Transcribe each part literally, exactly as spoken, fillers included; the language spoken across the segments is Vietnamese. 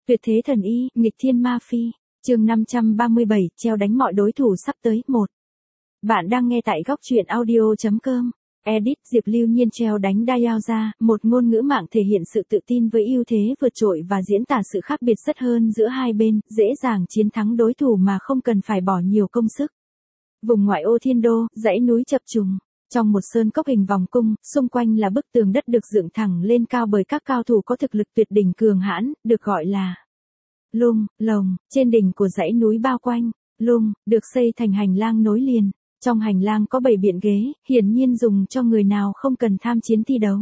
Tuyệt thế thần y, nghịch thiên ma phi. Chương năm trăm ba mươi bảy, treo đánh mọi đối thủ sắp tới. một. Bạn đang nghe tại góc truyện audio chấm com. Edit Diệp Lưu Nhiên treo đánh Dayao ra, một ngôn ngữ mạng thể hiện sự tự tin với ưu thế vượt trội và diễn tả sự khác biệt rất hơn giữa hai bên, dễ dàng chiến thắng đối thủ mà không cần phải bỏ nhiều công sức. Vùng ngoại ô Thiên Đô, dãy núi chập trùng. Trong một sơn cốc hình vòng cung, xung quanh là bức tường đất được dựng thẳng lên cao bởi các cao thủ có thực lực tuyệt đỉnh cường hãn, được gọi là lung, lồng. Trên đỉnh của dãy núi bao quanh, lung, được xây thành hành lang nối liền. Trong hành lang có bảy biện ghế, hiển nhiên dùng cho người nào không cần tham chiến thi đấu.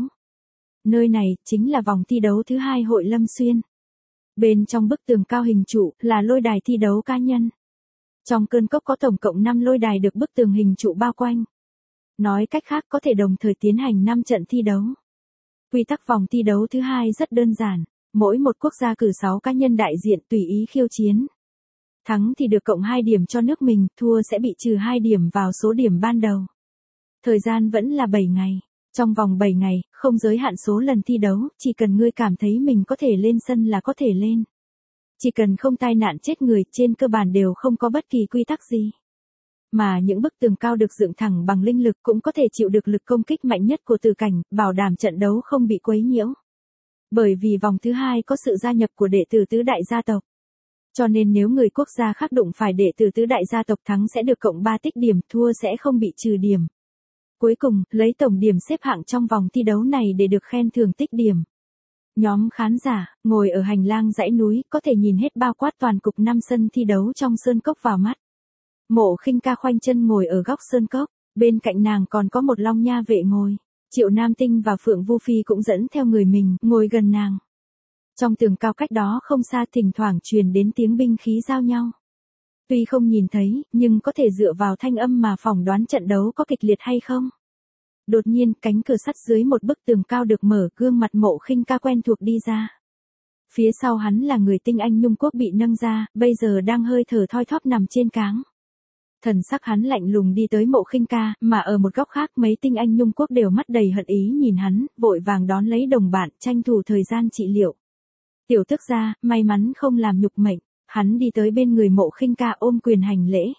Nơi này, chính là vòng thi đấu thứ hai hội Lâm Xuyên. Bên trong bức tường cao hình trụ, là lôi đài thi đấu cá nhân. Trong cơn cốc có tổng cộng năm lôi đài được bức tường hình trụ bao quanh. Nói cách khác có thể đồng thời tiến hành năm trận thi đấu. Quy tắc vòng thi đấu thứ hai rất đơn giản, mỗi một quốc gia cử sáu cá nhân đại diện tùy ý khiêu chiến. Thắng thì được cộng hai điểm cho nước mình, thua sẽ bị trừ hai điểm vào số điểm ban đầu. Thời gian vẫn là bảy ngày. Trong vòng bảy ngày, không giới hạn số lần thi đấu, chỉ cần ngươi cảm thấy mình có thể lên sân là có thể lên. Chỉ cần không tai nạn chết người, trên cơ bản đều không có bất kỳ quy tắc gì. Mà những bức tường cao được dựng thẳng bằng linh lực cũng có thể chịu được lực công kích mạnh nhất của tử cảnh, bảo đảm trận đấu không bị quấy nhiễu. Bởi vì vòng thứ hai có sự gia nhập của đệ tử tứ đại gia tộc. Cho nên nếu người quốc gia khác đụng phải đệ tử tứ đại gia tộc thắng sẽ được cộng ba tích điểm, thua sẽ không bị trừ điểm. Cuối cùng, lấy tổng điểm xếp hạng trong vòng thi đấu này để được khen thưởng tích điểm. Nhóm khán giả, ngồi ở hành lang dãy núi, có thể nhìn hết bao quát toàn cục năm sân thi đấu trong sơn cốc vào mắt. Mộ Khinh Ca khoanh chân ngồi ở góc sơn cốc, bên cạnh nàng còn có một long nha vệ ngồi. Triệu Nam Tinh và Phượng Vu Phi cũng dẫn theo người mình, ngồi gần nàng. Trong tường cao cách đó không xa thỉnh thoảng truyền đến tiếng binh khí giao nhau. Tuy không nhìn thấy, nhưng có thể dựa vào thanh âm mà phỏng đoán trận đấu có kịch liệt hay không. Đột nhiên, cánh cửa sắt dưới một bức tường cao được mở, gương mặt Mộ Khinh Ca quen thuộc đi ra. Phía sau hắn là người tinh anh Nhung Quốc bị nâng ra, bây giờ đang hơi thở thoi thóp nằm trên cáng. Thần sắc hắn lạnh lùng đi tới Mộ Khinh Ca, mà ở một góc khác mấy tinh anh Nhung Quốc đều mắt đầy hận ý nhìn hắn, vội vàng đón lấy đồng bạn, tranh thủ thời gian trị liệu. Tiểu tức gia, may mắn không làm nhục mệnh, hắn đi tới bên người Mộ Khinh Ca ôm quyền hành lễ.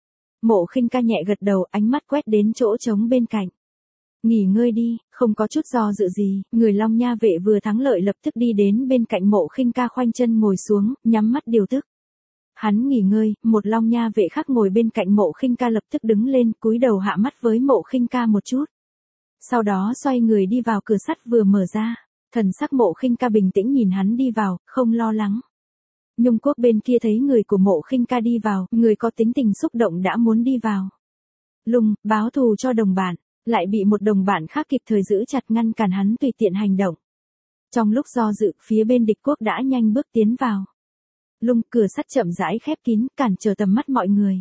Mộ Khinh Ca nhẹ gật đầu, ánh mắt quét đến chỗ trống bên cạnh. Nghỉ ngơi đi, không có chút do dự gì, người Long Nha vệ vừa thắng lợi lập tức đi đến bên cạnh Mộ Khinh Ca khoanh chân ngồi xuống, nhắm mắt điều tức. Hắn nghỉ ngơi, một Long Nha vệ khác ngồi bên cạnh Mộ Khinh Ca lập tức đứng lên, cúi đầu hạ mắt với Mộ Khinh Ca một chút. Sau đó xoay người đi vào cửa sắt vừa mở ra. Thần sắc Mộ Khinh Ca bình tĩnh nhìn hắn đi vào, không lo lắng. Nhung Quốc bên kia thấy người của Mộ Khinh Ca đi vào, người có tính tình xúc động đã muốn đi vào. Lung, báo thù cho đồng bạn, lại bị một đồng bạn khác kịp thời giữ chặt ngăn cản hắn tùy tiện hành động. Trong lúc do dự, phía bên địch quốc đã nhanh bước tiến vào. Lung, cửa sắt chậm rãi khép kín, cản trở tầm mắt mọi người.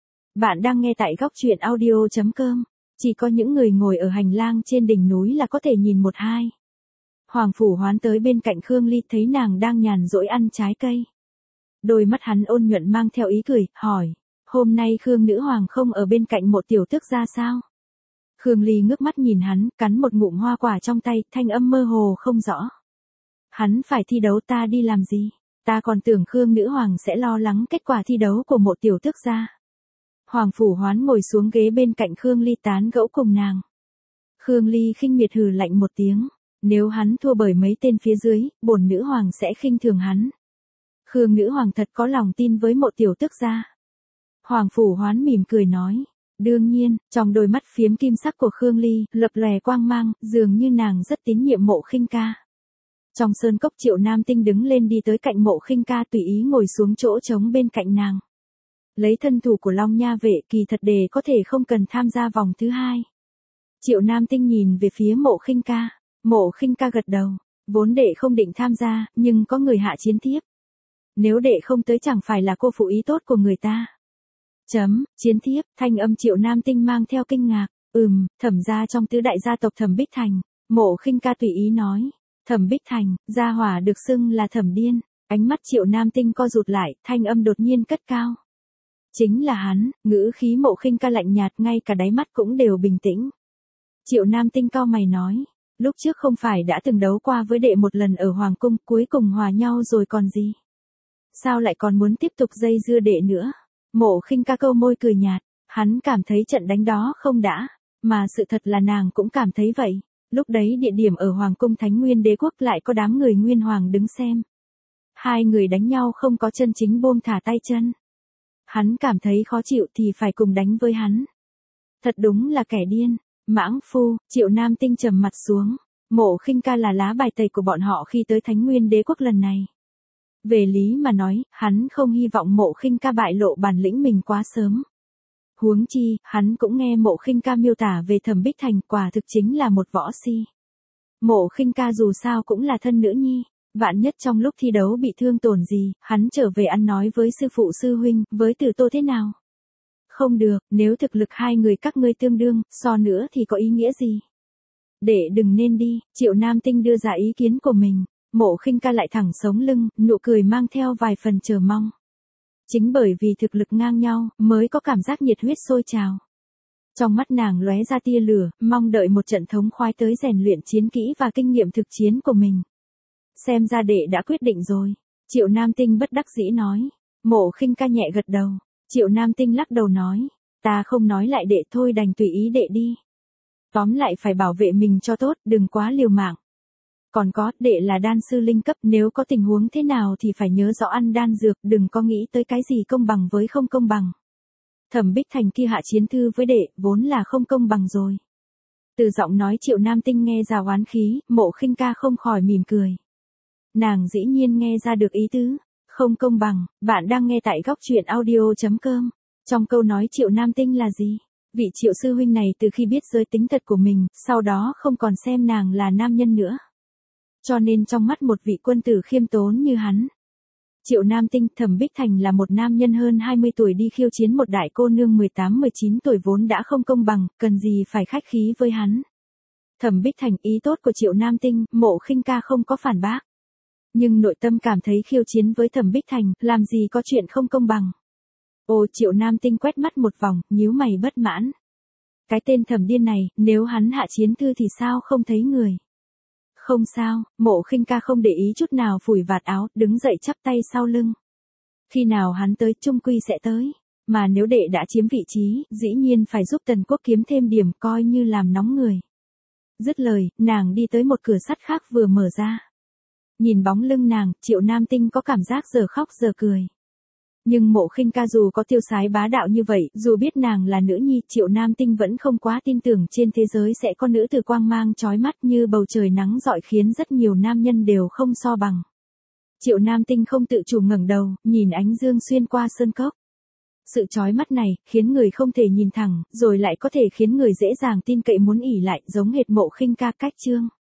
Bạn đang nghe tại góc truyện audio chấm com, chỉ có những người ngồi ở hành lang trên đỉnh núi là có thể nhìn một hai. Hoàng Phủ Hoán tới bên cạnh Khương Ly thấy nàng đang nhàn rỗi ăn trái cây. Đôi mắt hắn ôn nhuận mang theo ý cười, hỏi, hôm nay Khương Nữ Hoàng không ở bên cạnh một tiểu tước gia sao? Khương Ly ngước mắt nhìn hắn, cắn một ngụm hoa quả trong tay, thanh âm mơ hồ không rõ. Hắn phải thi đấu, ta đi làm gì? Ta còn tưởng Khương Nữ Hoàng sẽ lo lắng kết quả thi đấu của một tiểu tước gia. Hoàng Phủ Hoán ngồi xuống ghế bên cạnh Khương Ly tán gẫu cùng nàng. Khương Ly khinh miệt hừ lạnh một tiếng. Nếu hắn thua bởi mấy tên phía dưới, bổn nữ hoàng sẽ khinh thường hắn. Khương Nữ Hoàng thật có lòng tin với một tiểu tước gia. Hoàng Phủ Hoán mỉm cười nói. Đương nhiên, trong đôi mắt phiếm kim sắc của Khương Ly, lập lòe quang mang, dường như nàng rất tín nhiệm Mộ Khinh Ca. Trong sơn cốc Triệu Nam Tinh đứng lên đi tới cạnh Mộ Khinh Ca tùy ý ngồi xuống chỗ trống bên cạnh nàng. Lấy thân thủ của Long Nha vệ kỳ thật đề có thể không cần tham gia vòng thứ hai. Triệu Nam Tinh nhìn về phía Mộ Khinh Ca. Mộ Khinh Ca gật đầu, vốn đệ không định tham gia, nhưng có người hạ chiến tiếp. Nếu đệ không tới chẳng phải là cô phụ ý tốt của người ta. Chấm, chiến tiếp, thanh âm Triệu Nam Tinh mang theo kinh ngạc, ừm, Thẩm gia trong tứ đại gia tộc Thẩm Bích Thành. Mộ Khinh Ca tùy ý nói, Thẩm Bích Thành, gia hỏa được xưng là Thẩm Điên, ánh mắt Triệu Nam Tinh co rụt lại, thanh âm đột nhiên cất cao. Chính là hắn, ngữ khí Mộ Khinh Ca lạnh nhạt, ngay cả đáy mắt cũng đều bình tĩnh. Triệu Nam Tinh cau mày nói. Lúc trước không phải đã từng đấu qua với đệ một lần ở Hoàng Cung, cuối cùng hòa nhau rồi còn gì. Sao lại còn muốn tiếp tục dây dưa đệ nữa? Mộ Khinh Ca câu môi cười nhạt, hắn cảm thấy trận đánh đó không đã, mà sự thật là nàng cũng cảm thấy vậy. Lúc đấy địa điểm ở Hoàng cung Thánh Nguyên Đế quốc lại có đám người Nguyên Hoàng đứng xem. Hai người đánh nhau không có chân chính buông thả tay chân. Hắn cảm thấy khó chịu thì phải cùng đánh với hắn. Thật đúng là kẻ điên. Mãng phu, Triệu Nam Tinh trầm mặt xuống. Mộ Khinh Ca là lá bài tẩy của bọn họ khi tới Thánh Nguyên Đế quốc lần này. Về lý mà nói, hắn không hy vọng Mộ Khinh Ca bại lộ bản lĩnh mình quá sớm. Huống chi, hắn cũng nghe Mộ Khinh Ca miêu tả về Thẩm Bích Thành, quả thực chính là một võ si. Mộ Khinh Ca dù sao cũng là thân nữ nhi, vạn nhất trong lúc thi đấu bị thương tổn gì, hắn trở về ăn nói với sư phụ sư huynh, với Tử Tô thế nào? Không được, nếu thực lực hai người các ngươi tương đương, so nữa thì có ý nghĩa gì? Để đừng nên đi, Triệu Nam Tinh đưa ra ý kiến của mình. Mộ Khinh Ca lại thẳng sống lưng, nụ cười mang theo vài phần chờ mong. Chính bởi vì thực lực ngang nhau, mới có cảm giác nhiệt huyết sôi trào. Trong mắt nàng lóe ra tia lửa, mong đợi một trận thống khoái tới rèn luyện chiến kỹ và kinh nghiệm thực chiến của mình. Xem ra đệ đã quyết định rồi. Triệu Nam Tinh bất đắc dĩ nói. Mộ Khinh Ca nhẹ gật đầu. Triệu Nam Tinh lắc đầu nói. Ta không nói lại đệ thôi, đành tùy ý đệ đi. Tóm lại phải bảo vệ mình cho tốt, đừng quá liều mạng. Còn có, đệ là đan sư linh cấp, nếu có tình huống thế nào thì phải nhớ rõ ăn đan dược, đừng có nghĩ tới cái gì công bằng với không công bằng. Thẩm Bích Thành kia hạ chiến thư với đệ, vốn là không công bằng rồi. Từ giọng nói Triệu Nam Tinh nghe ra oán khí, Mộ Khinh Ca không khỏi mỉm cười. Nàng dĩ nhiên nghe ra được ý tứ, không công bằng. Bạn đang nghe tại góc truyện audio chấm com. Trong câu nói Triệu Nam Tinh là gì? Vị Triệu sư huynh này từ khi biết giới tính thật của mình, sau đó không còn xem nàng là nam nhân nữa. Cho nên trong mắt một vị quân tử khiêm tốn như hắn, Triệu Nam Tinh, Thẩm Bích Thành là một nam nhân hơn hai mươi tuổi đi khiêu chiến một đại cô nương mười tám mười chín tuổi vốn đã không công bằng, cần gì phải khách khí với hắn. Thẩm Bích Thành, ý tốt của Triệu Nam Tinh, Mộ Khinh Ca không có phản bác. Nhưng nội tâm cảm thấy khiêu chiến với Thẩm Bích Thành, làm gì có chuyện không công bằng. Ồ, Triệu Nam Tinh quét mắt một vòng, nhíu mày bất mãn. Cái tên thẩm điên này, nếu hắn hạ chiến thư thì sao không thấy người. Không sao, Mộ Khinh Ca không để ý chút nào, phủi vạt áo, đứng dậy chắp tay sau lưng. Khi nào hắn tới, chung quy sẽ tới. Mà nếu đệ đã chiếm vị trí, dĩ nhiên phải giúp Tần Quốc kiếm thêm điểm, coi như làm nóng người. Dứt lời, nàng đi tới một cửa sắt khác vừa mở ra. Nhìn bóng lưng nàng, Triệu Nam Tinh có cảm giác giờ khóc giờ cười. Nhưng Mộ Khinh Ca dù có tiêu sái bá đạo như vậy, dù biết nàng là nữ nhi, Triệu Nam Tinh vẫn không quá tin tưởng trên thế giới sẽ có nữ tử quang mang chói mắt như bầu trời nắng rọi khiến rất nhiều nam nhân đều không so bằng. Triệu Nam Tinh không tự chủ ngẩng đầu, nhìn ánh dương xuyên qua sơn cốc. Sự chói mắt này, khiến người không thể nhìn thẳng, rồi lại có thể khiến người dễ dàng tin cậy muốn ỷ lại, giống hệt Mộ Khinh Ca cách chương.